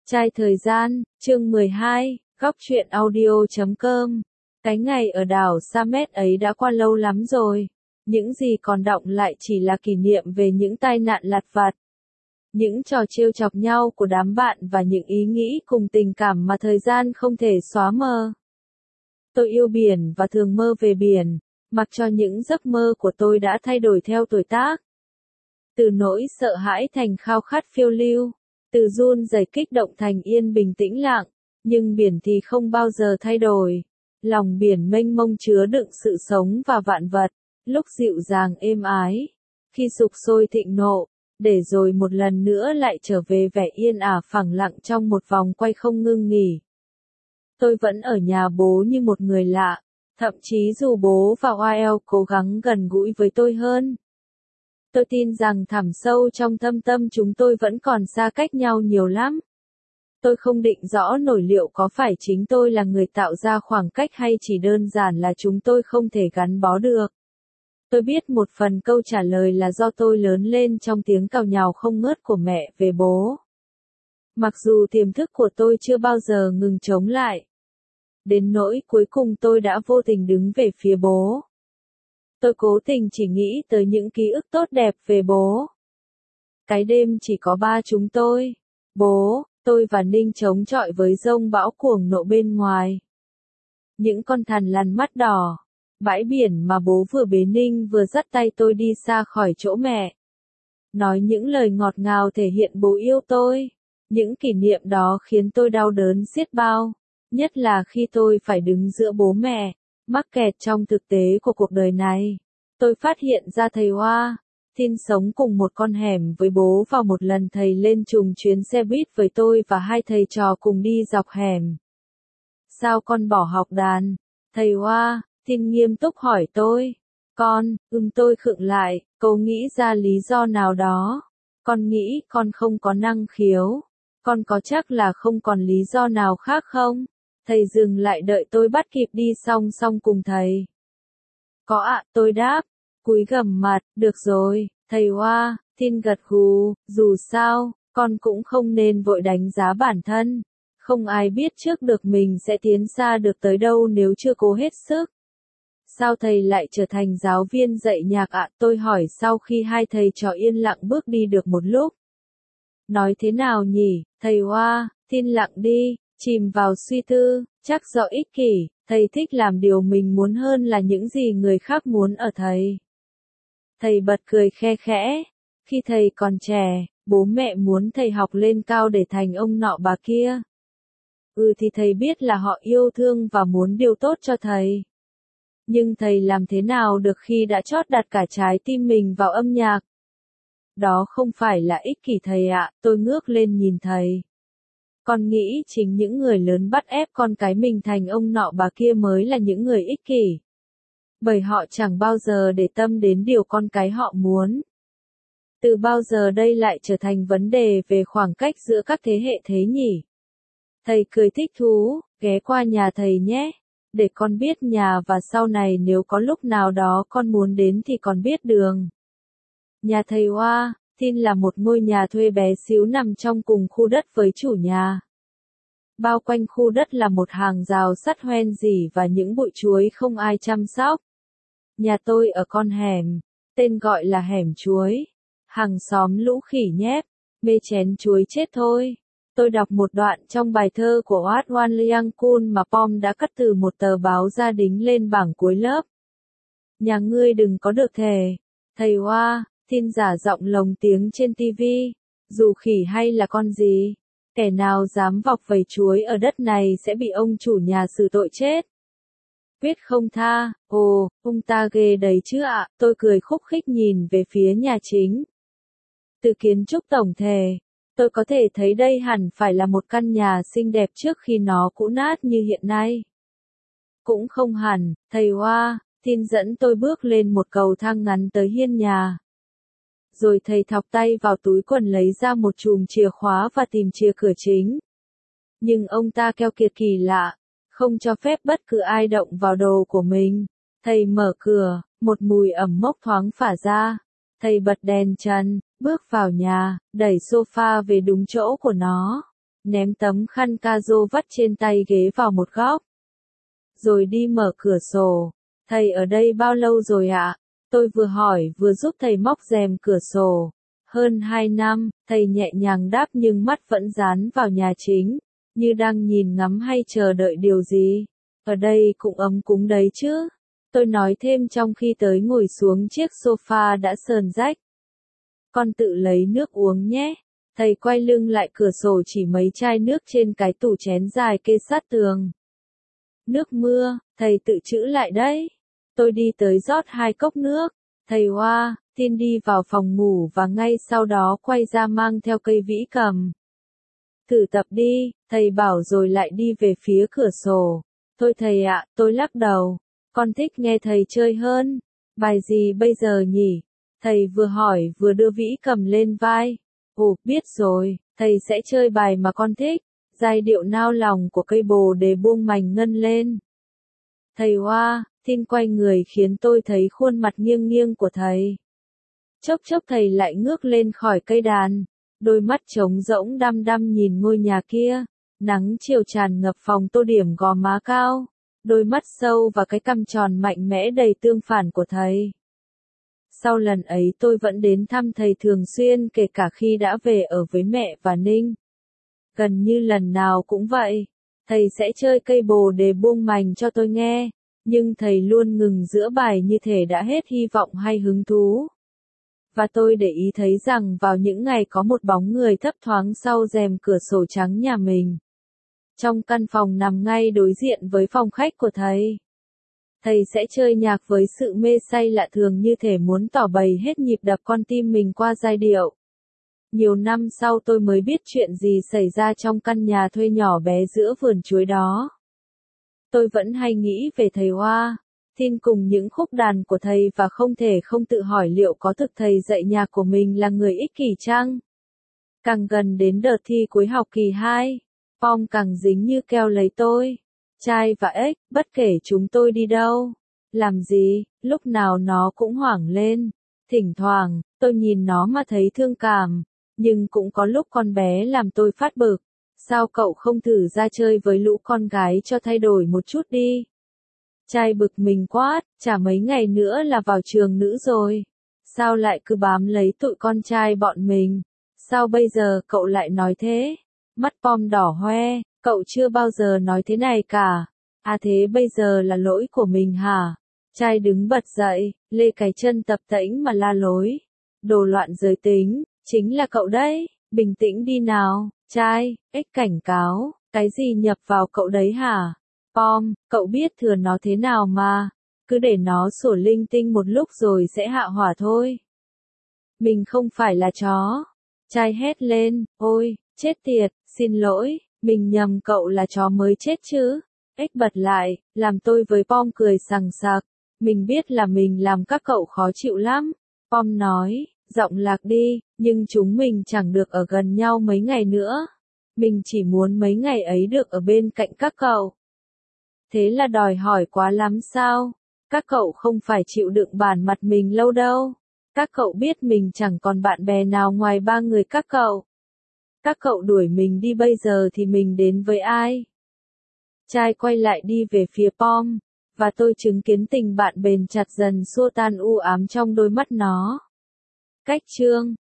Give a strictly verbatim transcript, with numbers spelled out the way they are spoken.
Trai thời gian, chương mười hai, góc truyện audio chấm com. Cái ngày ở đảo Sa Mét ấy đã qua lâu lắm rồi. Những gì còn đọng lại chỉ là kỷ niệm về những tai nạn lặt vặt. Những trò trêu chọc nhau của đám bạn và những ý nghĩ cùng tình cảm mà thời gian không thể xóa mờ. Tôi yêu biển và thường mơ về biển, mặc cho những giấc mơ của tôi đã thay đổi theo tuổi tác. Từ nỗi sợ hãi thành khao khát phiêu lưu. Từ run rẩy kích động thành yên bình tĩnh lặng, nhưng biển thì không bao giờ thay đổi. Lòng biển mênh mông chứa đựng sự sống và vạn vật, lúc dịu dàng êm ái, khi sục sôi thịnh nộ, để rồi một lần nữa lại trở về vẻ yên ả phẳng lặng trong một vòng quay không ngưng nghỉ. Tôi vẫn ở nhà bố như một người lạ, thậm chí dù bố và oai eo cố gắng gần gũi với tôi hơn. Tôi tin rằng thẳm sâu trong thâm tâm chúng tôi vẫn còn xa cách nhau nhiều lắm. Tôi không định rõ nổi liệu có phải chính tôi là người tạo ra khoảng cách hay chỉ đơn giản là chúng tôi không thể gắn bó được. Tôi biết một phần câu trả lời là do tôi lớn lên trong tiếng càu nhàu không ngớt của mẹ về bố. Mặc dù tiềm thức của tôi chưa bao giờ ngừng chống lại. Đến nỗi cuối cùng tôi đã vô tình đứng về phía bố. Tôi cố tình chỉ nghĩ tới những ký ức tốt đẹp về bố. Cái đêm chỉ có ba chúng tôi, bố, tôi và Ninh chống chọi với dông bão cuồng nộ bên ngoài. Những con thằn lằn mắt đỏ, bãi biển mà bố vừa bế Ninh vừa dắt tay tôi đi xa khỏi chỗ mẹ. Nói những lời ngọt ngào thể hiện bố yêu tôi. Những kỷ niệm đó khiến tôi đau đớn xiết bao, nhất là khi tôi phải đứng giữa bố mẹ. Mắc kẹt trong thực tế của cuộc đời này. Tôi phát hiện ra thầy Hoa, Thin sống cùng một con hẻm với bố vào một lần thầy lên trùng chuyến xe buýt với tôi và hai thầy trò cùng đi dọc hẻm. Sao con bỏ học đàn? Thầy Hoa, Thin nghiêm túc hỏi tôi. Con, ừm tôi khựng lại, cố nghĩ ra lý do nào đó. Con nghĩ con không có năng khiếu. Con có chắc là không còn lý do nào khác không? Thầy dừng lại đợi tôi bắt kịp đi song song cùng thầy. Có ạ, tôi đáp, cúi gằm mặt, được rồi, thầy Hoa, Thin gật gù, dù sao, con cũng không nên vội đánh giá bản thân. Không ai biết trước được mình sẽ tiến xa được tới đâu nếu chưa cố hết sức. Sao thầy lại trở thành giáo viên dạy nhạc ạ? Tôi hỏi sau khi hai thầy trò yên lặng bước đi được một lúc. Nói thế nào nhỉ, thầy Hoa, Thin lặng đi. Chìm vào suy tư, chắc do ích kỷ, thầy thích làm điều mình muốn hơn là những gì người khác muốn ở thầy. Thầy bật cười khe khẽ. Khi thầy còn trẻ, bố mẹ muốn thầy học lên cao để thành ông nọ bà kia. Ừ thì thầy biết là họ yêu thương và muốn điều tốt cho thầy. Nhưng thầy làm thế nào được khi đã chót đặt cả trái tim mình vào âm nhạc? Đó không phải là ích kỷ thầy ạ, tôi ngước lên nhìn thầy. Con nghĩ chính những người lớn bắt ép con cái mình thành ông nọ bà kia mới là những người ích kỷ. Bởi họ chẳng bao giờ để tâm đến điều con cái họ muốn. Từ bao giờ đây lại trở thành vấn đề về khoảng cách giữa các thế hệ thế nhỉ? Thầy cười thích thú, ghé qua nhà thầy nhé. Để con biết nhà và sau này nếu có lúc nào đó con muốn đến thì con biết đường. Nhà thầy Hoa, Thin là một ngôi nhà thuê bé xíu nằm trong cùng khu đất với chủ nhà. Bao quanh khu đất là một hàng rào sắt hoen rỉ và những bụi chuối không ai chăm sóc. Nhà tôi ở con hẻm, tên gọi là hẻm chuối. Hàng xóm lũ khỉ nhép, mê chén chuối chết thôi. Tôi đọc một đoạn trong bài thơ của Wat Wan Liang Kun mà Pom đã cắt từ một tờ báo ra đính lên bảng cuối lớp. Nhà ngươi đừng có được thề. Thầy Hoa, Thin giả giọng lồng tiếng trên tivi. Dù khỉ hay là con gì, kẻ nào dám vọc vẩy chuối ở đất này sẽ bị ông chủ nhà xử tội chết. Quyết không tha, ồ, ông ta ghê đấy chứ ạ, tôi cười khúc khích nhìn về phía nhà chính. Từ kiến trúc tổng thể, tôi có thể thấy đây hẳn phải là một căn nhà xinh đẹp trước khi nó cũ nát như hiện nay. Cũng không hẳn, thầy Hoa, Thin dẫn tôi bước lên một cầu thang ngắn tới hiên nhà. Rồi thầy thọc tay vào túi quần lấy ra một chùm chìa khóa và tìm chìa cửa chính. Nhưng ông ta keo kiệt kỳ lạ, không cho phép bất cứ ai động vào đồ của mình. Thầy mở cửa, một mùi ẩm mốc thoáng phả ra. Thầy bật đèn trần, bước vào nhà, đẩy sofa về đúng chỗ của nó. ném tấm khăn ca rô vắt trên tay ghế vào một góc. Rồi đi mở cửa sổ. Thầy ở đây bao lâu rồi ạ? Tôi vừa hỏi vừa giúp thầy móc rèm cửa sổ. Hơn hai năm, thầy nhẹ nhàng đáp nhưng mắt vẫn dán vào nhà chính, như đang nhìn ngắm hay chờ đợi điều gì. Ở đây cũng ấm cúng đấy chứ. Tôi nói thêm trong khi tới ngồi xuống chiếc sofa đã sờn rách. Con tự lấy nước uống nhé. Thầy quay lưng lại cửa sổ chỉ mấy chai nước trên cái tủ chén dài kê sát tường. Nước mưa, thầy tự trữ lại đấy. Tôi đi tới rót hai cốc nước. Thầy Hoa, tin đi vào phòng ngủ và ngay sau đó quay ra mang theo cây vĩ cầm. Thử tập đi, thầy bảo rồi lại đi về phía cửa sổ. Thôi thầy ạ, tôi lắc đầu. Con thích nghe thầy chơi hơn. Bài gì bây giờ nhỉ? Thầy vừa hỏi vừa đưa vĩ cầm lên vai. Ồ, biết rồi, thầy sẽ chơi bài mà con thích. Giai điệu nao lòng của cây bồ đề buông mành ngân lên. Thầy Hoa, tin quay người khiến tôi thấy khuôn mặt nghiêng nghiêng của thầy. Chốc chốc thầy lại ngước lên khỏi cây đàn. Đôi mắt trống rỗng đăm đăm nhìn ngôi nhà kia. Nắng chiều tràn ngập phòng tô điểm gò má cao. Đôi mắt sâu và cái cằm tròn mạnh mẽ đầy tương phản của thầy. Sau lần ấy tôi vẫn đến thăm thầy thường xuyên kể cả khi đã về ở với mẹ và Ninh. Gần như lần nào cũng vậy. Thầy sẽ chơi cây bồ đề buông mành cho tôi nghe. Nhưng thầy luôn ngừng giữa bài như thể đã hết hy vọng hay hứng thú. Và tôi để ý thấy rằng vào những ngày có một bóng người thấp thoáng sau rèm cửa sổ trắng nhà mình. Trong căn phòng nằm ngay đối diện với phòng khách của thầy. Thầy sẽ chơi nhạc với sự mê say lạ thường như thể muốn tỏ bày hết nhịp đập con tim mình qua giai điệu. Nhiều năm sau tôi mới biết chuyện gì xảy ra trong căn nhà thuê nhỏ bé giữa vườn chuối đó. Tôi vẫn hay nghĩ về thầy Hoa, tin cùng những khúc đàn của thầy và không thể không tự hỏi liệu có thực thầy dạy nhạc của mình là người ích kỷ chăng? Càng gần đến đợt thi cuối học kỳ hai, Pom càng dính như keo lấy tôi. Trai và ếch, bất kể chúng tôi đi đâu, làm gì, lúc nào nó cũng hoảng lên. Thỉnh thoảng, tôi nhìn nó mà thấy thương cảm, nhưng cũng có lúc con bé làm tôi phát bực. Sao cậu không thử ra chơi với lũ con gái cho thay đổi một chút đi? Trai bực mình quát, chả mấy ngày nữa là vào trường nữ rồi. Sao lại cứ bám lấy tụi con trai bọn mình? Sao bây giờ cậu lại nói thế? Mắt Pom đỏ hoe, cậu chưa bao giờ nói thế này cả. À thế bây giờ là lỗi của mình hả? Trai đứng bật dậy, lê cái chân tập tễnh mà la lối. Đồ loạn giới tính, chính là cậu đấy, bình tĩnh đi nào. Trai, ếch cảnh cáo, cái gì nhập vào cậu đấy hả? Pom, cậu biết thừa nó thế nào mà, cứ để nó sủa linh tinh một lúc rồi sẽ hạ hỏa thôi. Mình không phải là chó. Trai hét lên, ôi, chết tiệt, xin lỗi, mình nhầm cậu là chó mới chết chứ. Ếch bật lại, làm tôi với Pom cười sằng sặc, mình biết là mình làm các cậu khó chịu lắm. Pom nói, giọng lạc đi, nhưng chúng mình chẳng được ở gần nhau mấy ngày nữa. Mình chỉ muốn mấy ngày ấy được ở bên cạnh các cậu. Thế là đòi hỏi quá lắm sao? Các cậu không phải chịu đựng bản mặt mình lâu đâu. Các cậu biết mình chẳng còn bạn bè nào ngoài ba người các cậu. Các cậu đuổi mình đi bây giờ thì mình đến với ai? Trai quay lại đi về phía Pom, và tôi chứng kiến tình bạn bền chặt dần xua tan u ám trong đôi mắt nó. Cách chương